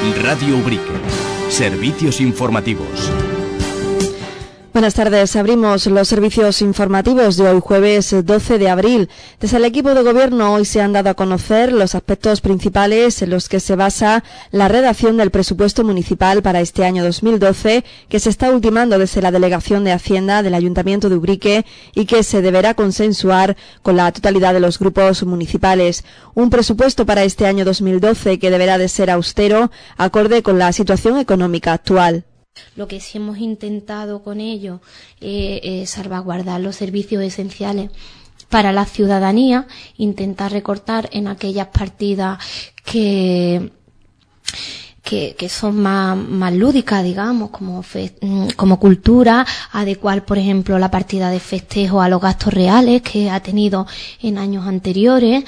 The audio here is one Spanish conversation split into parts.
Radio Ubrique. Servicios informativos. Buenas tardes. Abrimos los servicios informativos de hoy jueves 12 de abril. Desde el equipo de gobierno hoy se han dado a conocer los aspectos principales en los que se basa la redacción del presupuesto municipal para este año 2012, que se está ultimando desde la Delegación de Hacienda del Ayuntamiento de Ubrique y que se deberá consensuar con la totalidad de los grupos municipales. Un presupuesto para este año 2012 que deberá de ser austero, acorde con la situación económica actual. Lo que sí hemos intentado con ello es salvaguardar los servicios esenciales para la ciudadanía, intentar recortar en aquellas partidas que son más lúdicas, digamos, como cultura, adecuar, por ejemplo, la partida de festejo a los gastos reales que ha tenido en años anteriores,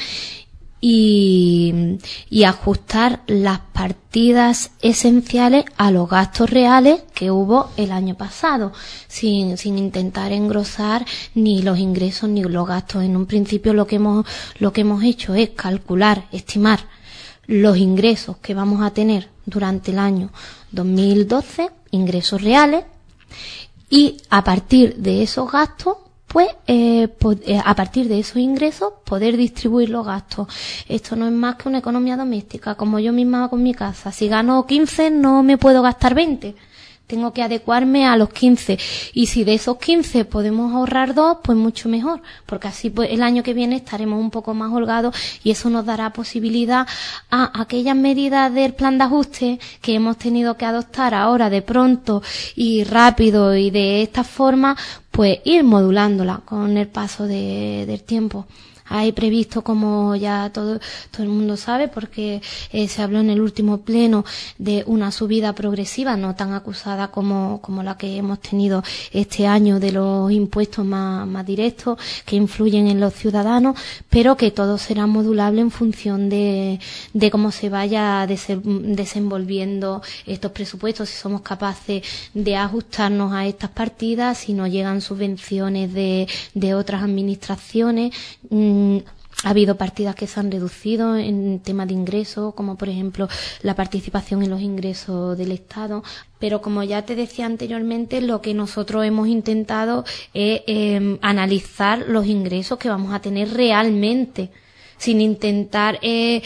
y ajustar las partidas esenciales a los gastos reales que hubo el año pasado, sin intentar engrosar ni los ingresos ni los gastos. En un principio lo que hemos hecho es calcular, estimar los ingresos que vamos a tener durante el año 2012, ingresos reales, y a partir de esos gastos, a partir de esos ingresos, poder distribuir los gastos. Esto no es más que una economía doméstica, como yo misma con mi casa. Si gano 15, no me puedo gastar 20. Tengo que adecuarme a los 15. Y si de esos 15 podemos ahorrar 2, pues mucho mejor. Porque así pues, el año que viene estaremos un poco más holgados y eso nos dará posibilidad a aquellas medidas del plan de ajuste que hemos tenido que adoptar ahora de pronto y rápido y de esta forma, pues ir modulándola con el paso del tiempo. Hay previsto, como ya todo el mundo sabe, porque se habló en el último pleno de una subida progresiva, no tan acusada como la que hemos tenido este año de los impuestos más directos que influyen en los ciudadanos, pero que todo será modulable en función de cómo se vaya desenvolviendo estos presupuestos, si somos capaces de ajustarnos a estas partidas, si no llegan subvenciones de otras administraciones. Ha habido partidas que se han reducido en tema de ingresos, como por ejemplo la participación en los ingresos del Estado. Pero como ya te decía anteriormente, lo que nosotros hemos intentado es analizar los ingresos que vamos a tener realmente, sin intentar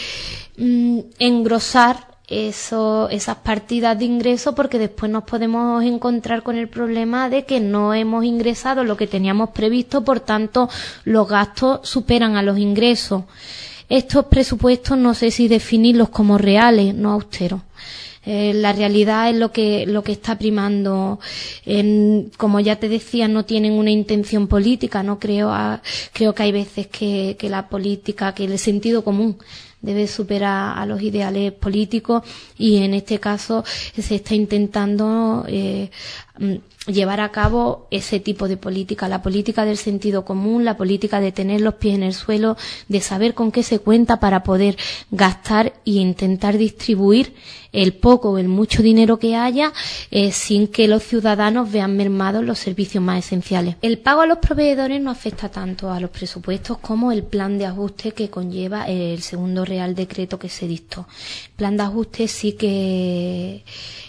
engrosar esas partidas de ingreso, porque después nos podemos encontrar con el problema de que no hemos ingresado lo que teníamos previsto, por tanto los gastos superan a los ingresos. Estos presupuestos no sé si definirlos como reales, no austeros. La realidad es lo que está primando. Como ya te decía, no tienen una intención política. No creo que hay veces que la política, que el sentido común debe superar a los ideales políticos, y en este caso se está intentando llevar a cabo ese tipo de política, la política del sentido común, la política de tener los pies en el suelo, de saber con qué se cuenta para poder gastar e intentar distribuir el poco o el mucho dinero que haya, sin que los ciudadanos vean mermados los servicios más esenciales. El pago a los proveedores no afecta tanto a los presupuestos como el plan de ajuste que conlleva el segundo Real Decreto que se dictó. El plan de ajuste sí que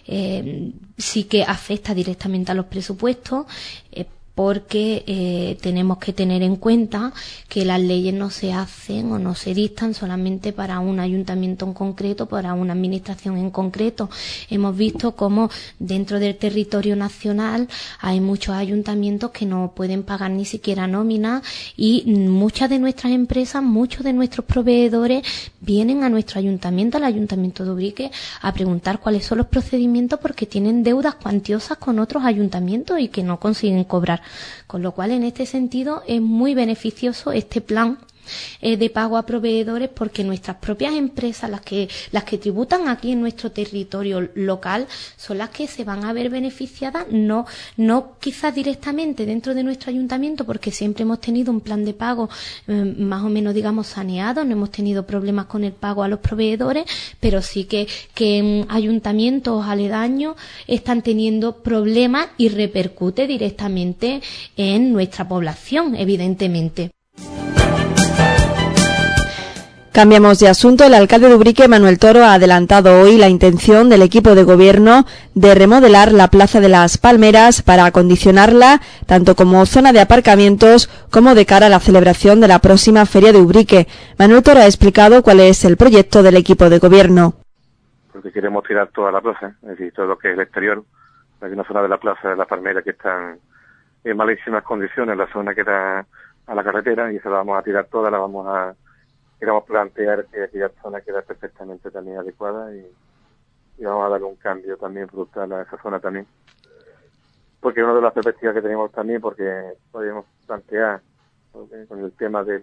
afecta directamente a los presupuestos, porque tenemos que tener en cuenta que las leyes no se hacen o no se dictan solamente para un ayuntamiento en concreto, para una administración en concreto. Hemos visto cómo dentro del territorio nacional hay muchos ayuntamientos que no pueden pagar ni siquiera nómina, y muchas de nuestras empresas, muchos de nuestros proveedores vienen a nuestro ayuntamiento, al Ayuntamiento de Ubrique, a preguntar cuáles son los procedimientos porque tienen deudas cuantiosas con otros ayuntamientos y que no consiguen cobrar. Con lo cual, en este sentido, es muy beneficioso este plan de pago a proveedores, porque nuestras propias empresas, las que tributan aquí en nuestro territorio local, son las que se van a ver beneficiadas, no quizás directamente dentro de nuestro ayuntamiento, porque siempre hemos tenido un plan de pago más o menos, digamos, saneado, no hemos tenido problemas con el pago a los proveedores, pero sí que en ayuntamientos aledaños están teniendo problemas y repercute directamente en nuestra población, evidentemente. Cambiamos de asunto. El alcalde de Ubrique, Manuel Toro, ha adelantado hoy la intención del equipo de gobierno de remodelar la Plaza de las Palmeras para acondicionarla tanto como zona de aparcamientos como de cara a la celebración de la próxima Feria de Ubrique. Manuel Toro ha explicado cuál es el proyecto del equipo de gobierno. Porque queremos tirar toda la plaza, es decir, todo lo que es el exterior. Hay una zona de la Plaza de las Palmeras que está en malísimas condiciones, la zona que da a la carretera, y esa la vamos a tirar toda, queremos plantear que aquella zona queda perfectamente también adecuada y vamos a darle un cambio también brutal a esa zona también. Porque una de las perspectivas que tenemos también, porque podemos plantear con el tema del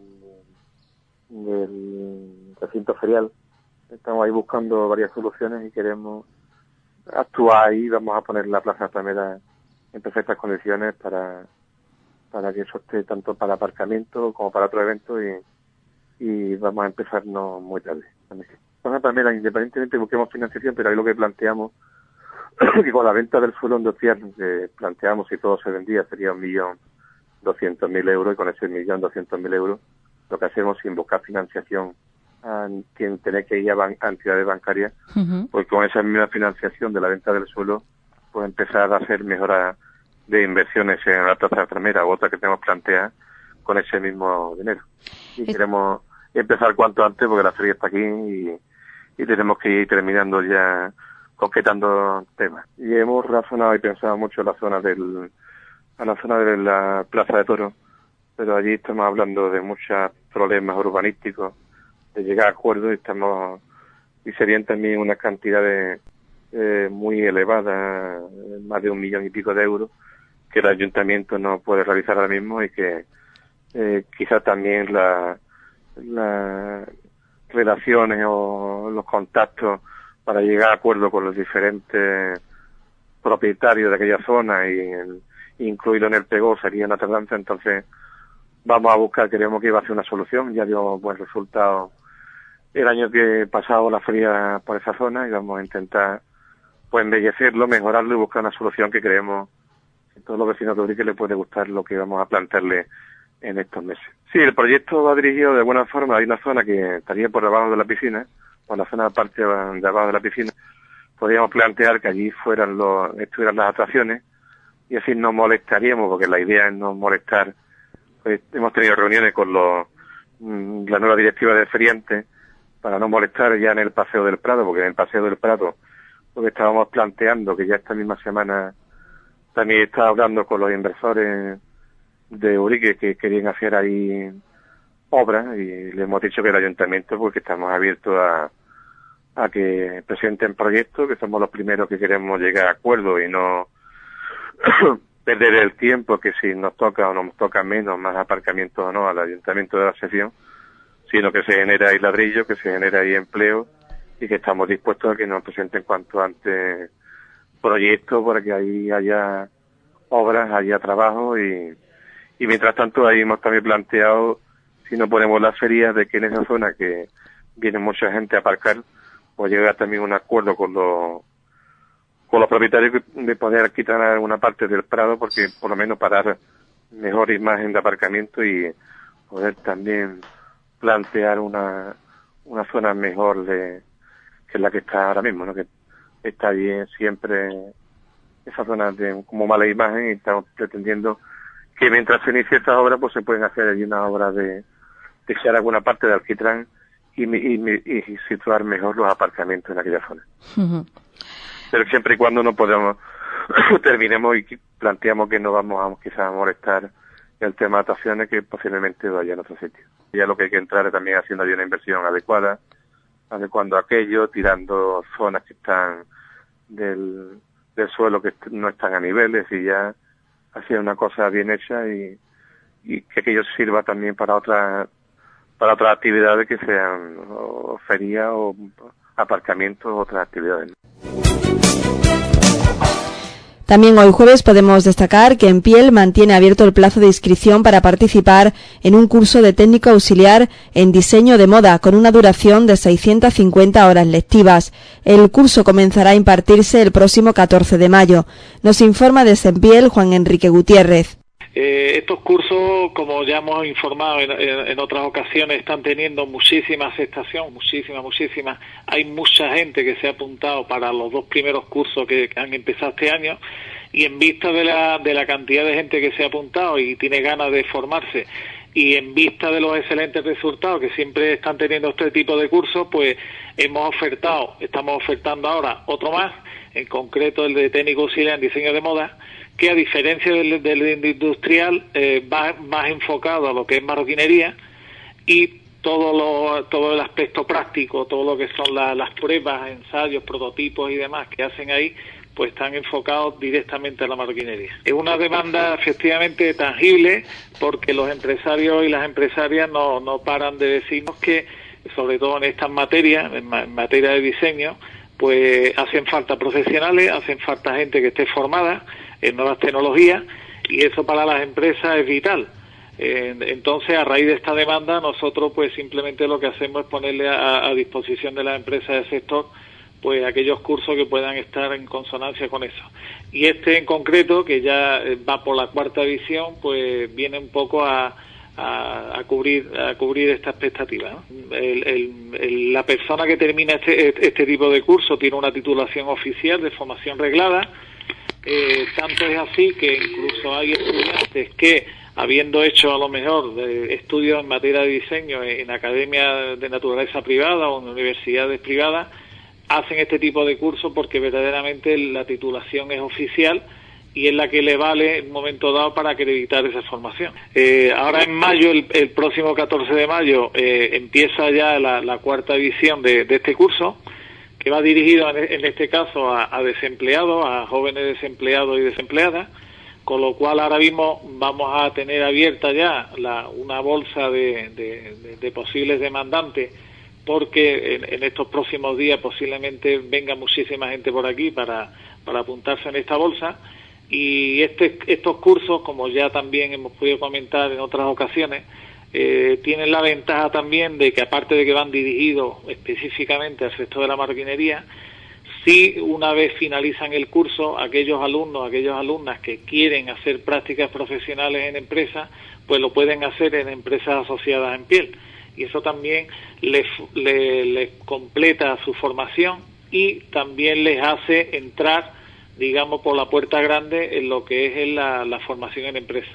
recinto ferial, estamos ahí buscando varias soluciones y queremos actuar ahí. Vamos a poner la Plaza Palmera en perfectas condiciones para que eso esté tanto para aparcamiento como para otro evento y vamos a empezar no muy tarde. Plaza Palmera, independientemente busquemos financiación, pero ahí lo que planteamos que con la venta del suelo industrial que planteamos, si todo se vendía, sería 1.200.000 euros, y con ese 1.200.000 euros lo que hacemos sin buscar financiación sin tener que ir a entidades bancarias, pues con esa misma financiación de la venta del suelo, pues empezar a hacer mejoras de inversiones en la Plaza Palmera u otra que tenemos planteadas con ese mismo dinero. Y queremos empezar cuanto antes porque la feria está aquí y tenemos que ir terminando ya, concretando temas. Y hemos razonado y pensado mucho en la zona de la Plaza de Toros, pero allí estamos hablando de muchos problemas urbanísticos, de llegar a acuerdos, y serían también una cantidad muy elevada, más de 1 millón y pico de euros, que el ayuntamiento no puede realizar ahora mismo, y que quizás también las relaciones o los contactos para llegar a acuerdo con los diferentes propietarios de aquella zona y incluirlo en el PEGO sería una tardanza. Entonces vamos a buscar, queremos que iba a ser una solución, ya dio buen resultado el año que pasado la feria por esa zona, y vamos a intentar pues embellecerlo, mejorarlo y buscar una solución que creemos que a todos los vecinos de Ubrique les puede gustar lo que vamos a plantearle en estos meses. Sí, el proyecto va dirigido de buena forma. Hay una zona que estaría por debajo de la piscina, por la zona parte de abajo de la piscina. Podríamos plantear que allí estuvieran las atracciones, y así no molestaríamos, porque la idea es no molestar. Pues hemos tenido reuniones con la nueva directiva de feriantes para no molestar ya en el Paseo del Prado, porque en el Paseo del Prado lo que estábamos planteando, que ya esta misma semana también estaba hablando con los inversores de Ubrique que querían hacer ahí obras, y le hemos dicho que el ayuntamiento, porque estamos abiertos a que presenten proyectos, que somos los primeros que queremos llegar a acuerdos y no perder el tiempo, que si nos toca o nos toca menos, más aparcamientos o no al ayuntamiento de la sección, sino que se genera ahí ladrillo, que se genera ahí empleo, y que estamos dispuestos a que nos presenten cuanto antes proyectos para que ahí haya obras, haya trabajo, y mientras tanto ahí hemos también planteado, si no ponemos las ferias, de que en esa zona que viene mucha gente a aparcar, pues llegar también a un acuerdo con los propietarios de poder quitar alguna parte del Prado, porque por lo menos para dar mejor imagen de aparcamiento y poder también plantear una zona mejor que la que está ahora mismo, ¿no? Que está bien siempre esa zona de como mala imagen, y estamos pretendiendo que mientras se inicie estas obras pues se pueden hacer allí una obra de dejar alguna parte de alquitrán y situar mejor los aparcamientos en aquella zona. Pero siempre y cuando no podamos terminemos y planteamos que no vamos quizás a molestar el tema de atracciones, que posiblemente vaya en otro sitio. Ya lo que hay que entrar es también haciendo ahí una inversión adecuada, adecuando aquello, tirando zonas que están del suelo que no están a niveles, y ya hacer una cosa bien hecha y que aquello sirva también para otras actividades que sean o feria o aparcamientos o otras actividades. También hoy jueves podemos destacar que Empiel mantiene abierto el plazo de inscripción para participar en un curso de técnico auxiliar en diseño de moda con una duración de 650 horas lectivas. El curso comenzará a impartirse el próximo 14 de mayo. Nos informa desde Empiel Juan Enrique Gutiérrez. Estos cursos, como ya hemos informado en otras ocasiones, están teniendo muchísima aceptación, muchísima. Hay mucha gente que se ha apuntado para los 2 primeros cursos que han empezado este año, y en vista de la cantidad de gente que se ha apuntado y tiene ganas de formarse, y en vista de los excelentes resultados que siempre están teniendo este tipo de cursos, pues estamos ofertando ahora otro más, en concreto el de técnico auxiliar en diseño de moda, que a diferencia del industrial va más enfocado a lo que es marroquinería, y todo el aspecto práctico, todo lo que son las pruebas, ensayos, prototipos y demás que hacen ahí, pues están enfocados directamente a la marroquinería. Es una demanda efectivamente tangible, porque los empresarios y las empresarias no paran de decirnos que, sobre todo en estas materias, en materia de diseño, pues hacen falta profesionales, hacen falta gente que esté formada en nuevas tecnologías, y eso para las empresas es vital. Entonces, a raíz de esta demanda, nosotros pues simplemente lo que hacemos es ponerle a disposición de las empresas del sector pues aquellos cursos que puedan estar en consonancia con eso. Y este en concreto, que ya va por la 4ª edición, pues viene un poco a cubrir esta expectativa, ¿no? La persona que termina este tipo de curso tiene una titulación oficial de formación reglada. Tanto es así que incluso hay estudiantes que, habiendo hecho a lo mejor estudios en materia de diseño en academias de naturaleza privada o en universidades privadas, hacen este tipo de cursos porque verdaderamente la titulación es oficial y es la que le vale en un momento dado para acreditar esa formación. Ahora en mayo, el próximo 14 de mayo, empieza ya la 4ª edición de este curso, que va dirigido en este caso a desempleados, a jóvenes desempleados y desempleadas, con lo cual ahora mismo vamos a tener abierta ya una bolsa de posibles demandantes, porque en estos próximos días posiblemente venga muchísima gente por aquí para apuntarse en esta bolsa. Y estos cursos, como ya también hemos podido comentar en otras ocasiones, tienen la ventaja también de que, aparte de que van dirigidos específicamente al sector de la marroquinería, si una vez finalizan el curso, aquellas alumnas que quieren hacer prácticas profesionales en empresas, pues lo pueden hacer en empresas asociadas en piel. Y eso también les completa su formación y también les hace entrar, digamos, por la puerta grande en lo que es la formación en empresas.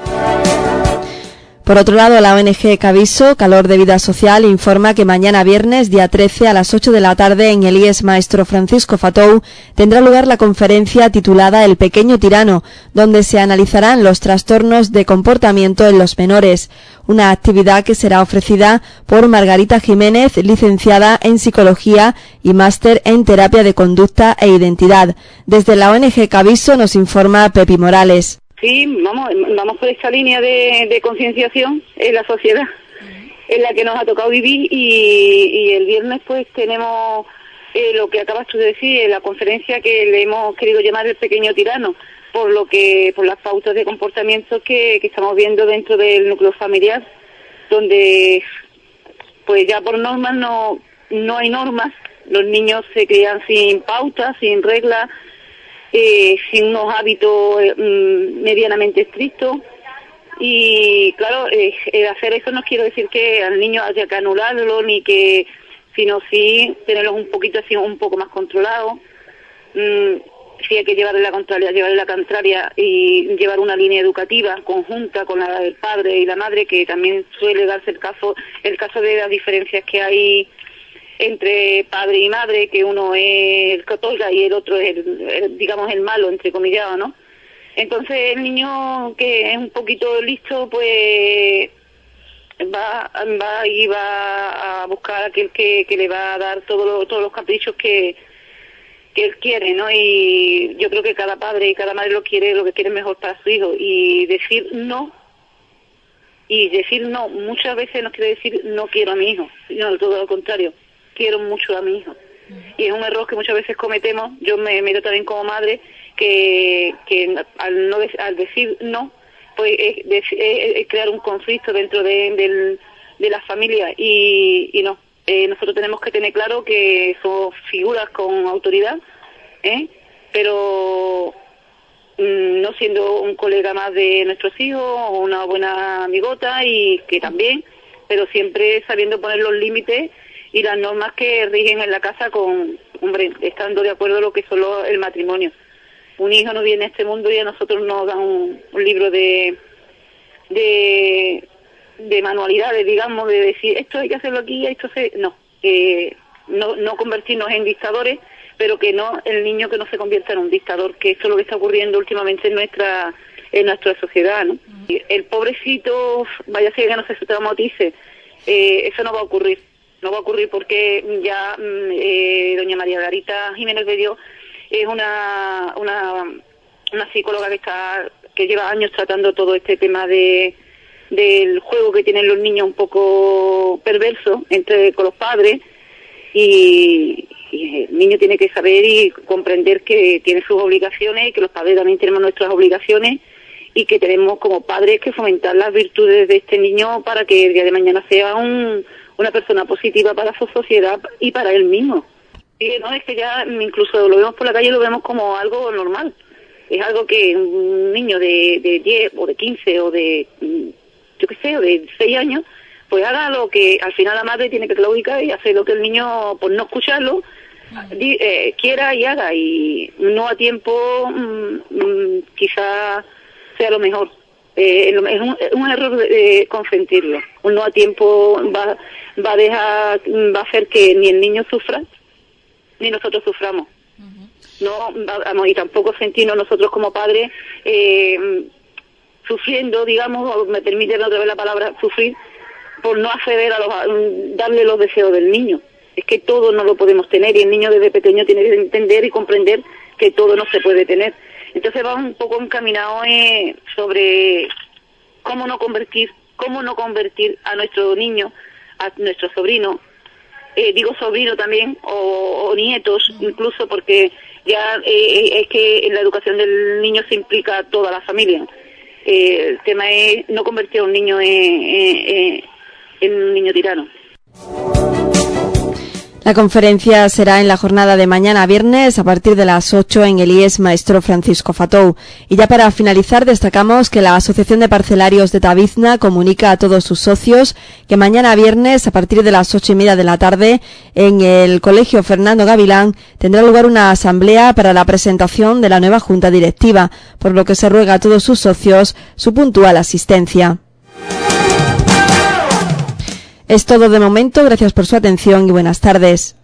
Por otro lado, la ONG Caviso, Calor de Vida Social, informa que mañana viernes, día 13, a las 8 de la tarde, en el IES Maestro Francisco Fatou, tendrá lugar la conferencia titulada El Pequeño Tirano, donde se analizarán los trastornos de comportamiento en los menores, una actividad que será ofrecida por Margarita Jiménez, licenciada en Psicología y máster en Terapia de Conducta e Identidad. Desde la ONG Caviso nos informa Pepi Morales. Sí, vamos por esta línea de concienciación en la sociedad, en la que nos ha tocado vivir, y el viernes pues tenemos lo que acabas tú de decir, la conferencia que le hemos querido llamar El Pequeño Tirano, por las pautas de comportamiento que estamos viendo dentro del núcleo familiar, donde pues ya por normas no hay normas, los niños se crían sin pautas, sin reglas, sin unos hábitos medianamente estrictos, y claro, hacer eso no quiero decir que al niño haya que anularlo, sino sí tenerlos un poquito así, un poco más controlados. Sí hay que llevarle la contraria y llevar una línea educativa conjunta con la del padre y la madre, que también suele darse el caso de las diferencias que hay entre padre y madre, que uno es el que otorga y el otro es el malo, entrecomillado, ¿no? Entonces el niño que es un poquito listo, pues va a buscar a aquel que le va a dar todos los caprichos que él quiere, ¿no? Y yo creo que cada padre y cada madre lo que quiere mejor para su hijo, y decir no muchas veces no quiere decir no quiero a mi hijo, sino todo lo contrario, quiero mucho a mi hijo. Y es un error que muchas veces cometemos. Yo me meto también como madre, que al decir no, pues es crear un conflicto dentro de la familia, y no. Nosotros tenemos que tener claro que son figuras con autoridad, pero no siendo un colega más de nuestros hijos o una buena amigota, y que también, pero siempre sabiendo poner los límites y las normas que rigen en la casa, con, hombre, estando de acuerdo a lo que es solo el matrimonio. Un hijo no viene a este mundo y a nosotros nos dan un libro de manualidades, digamos, de decir esto hay que hacerlo aquí, esto no convertirnos en dictadores, pero que no, el niño que no se convierta en un dictador, que eso es lo que está ocurriendo últimamente en nuestra sociedad, ¿no? El pobrecito, vaya a ser que no se traumatice, eso no va a ocurrir porque ya doña María Garita Jiménez de Dios es una psicóloga que lleva años tratando todo este tema del juego que tienen los niños un poco perverso con los padres, y el niño tiene que saber y comprender que tiene sus obligaciones y que los padres también tenemos nuestras obligaciones, y que tenemos como padres que fomentar las virtudes de este niño para que el día de mañana sea una persona positiva para su sociedad y para él mismo. Y no, es que ya incluso lo vemos por la calle, lo vemos como algo normal. Es algo que un niño de 10 o de 15 o de, yo qué sé, o de 6 años, pues haga lo que al final la madre tiene que claudicar y hacer lo que el niño, por no escucharlo, quiera y haga, y no a tiempo quizás sea lo mejor. Es un error consentirlo. Un no a tiempo va a hacer que ni el niño sufra ni nosotros suframos. No vamos, y tampoco sentirnos nosotros como padres sufriendo, digamos, o me permiten otra vez la palabra sufrir, por no acceder a darle los deseos del niño. Es que todo no lo podemos tener, y el niño desde pequeño tiene que entender y comprender que todo no se puede tener. Entonces vamos un poco encaminados sobre cómo no convertir a nuestro niño, a nuestro sobrino, digo sobrino también, o nietos incluso, porque ya es que en la educación del niño se implica toda la familia. El tema es no convertir a un niño en un niño tirano. La conferencia será en la jornada de mañana viernes a partir de las 8 en el IES Maestro Francisco Fatou. Y ya para finalizar, destacamos que la Asociación de Parcelarios de Tavizna comunica a todos sus socios que mañana viernes a partir de las 8:30 de la tarde en el Colegio Fernando Gavilán tendrá lugar una asamblea para la presentación de la nueva Junta Directiva, por lo que se ruega a todos sus socios su puntual asistencia. Es todo de momento, gracias por su atención y buenas tardes.